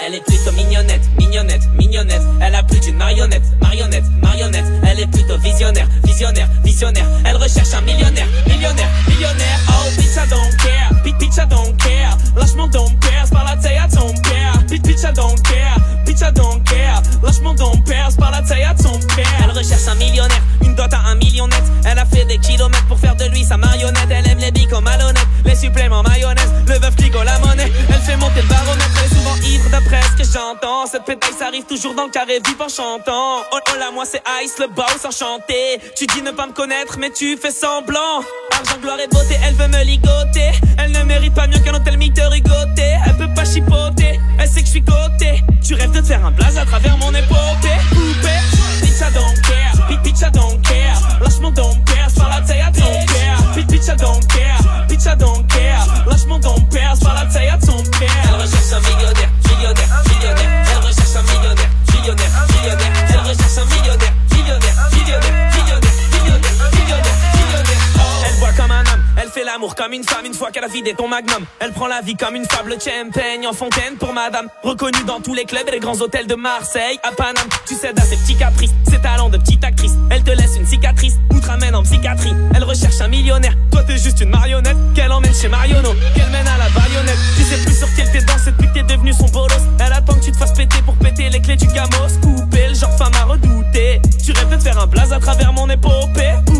Elle est plutôt mignonnette, mignonnette, mignonnette. Elle a plus d'une marionnette, marionnette, marionnette. Elle est plutôt visionnaire, visionnaire, visionnaire. Elle recherche un millionnaire, millionnaire, millionnaire. Oh bitch I don't care, bitch I don't care. Lâche mon don père, par la taille à ton père. Bitch I don't care, bitch I don't care. Lâche mon don père, par la taille à ton père. Elle recherche un millionnaire, une dot à 1 million net. Elle a fait des kilomètres pour faire de lui sa marionnette. Elle aime les bics comme malhonnête, les suppléments mayonnaise. Le veuf clico la monnaie, elle fait monter le baromètre. Elle est souvent ivre d'après ce que j'entends. Cette pétaille ça arrive toujours dans le carré vip en chantant. Oh là moi c'est Ice, le boss enchanté. Tu dis ne pas me connaître mais tu fais semblant. Argent, gloire et beauté, elle veut me ligoter. Elle ne mérite pas mieux qu'un hôtel mythe rigoté. Elle peut pas chipoter, elle sait que je suis coté. Tu rêves de te faire un blaze à travers mon épopée. Poupée, bitch I don't care, bitch I don't care. Lâche mon don père, par la taille à ton père. Bitch I don't care, bitch I don't care. Lâche mon don père, par la taille à ton père. Elle recherche un millionnaire, millionnaire, millionnaire. Elle recherche un millionnaire, millionnaire, millionnaire. Elle recherche un millionnaire, millionnaire, millionnaire, millionnaire, millionnaire, millionnaire, millionnaire. Elle boit comme un homme, elle fait l'amour comme une femme. Une fois qu'elle a vidé ton magnum, elle prend la vie comme une fable. Champagne en fontaine pour madame, reconnue dans tous les clubs et les grands hôtels de Marseille. À Paname, tu cèdes à ses petits caprices, ses talents de petite actrice. Elle te laisse une cicatrice ou te ramène en psychiatrie. Elle recherche un millionnaire, toi t'es juste une marionnette. Qu'elle emmène chez Marionneau, qu'elle mène à la baïonnette. Tu sais plus sur quel pied danse depuis que t'es devenu son bolos. Elle attend que tu te fasses péter pour péter les clés du gamos. Couper le genre femme à redouter. Tu rêves de te faire un blaze à travers mon épopée.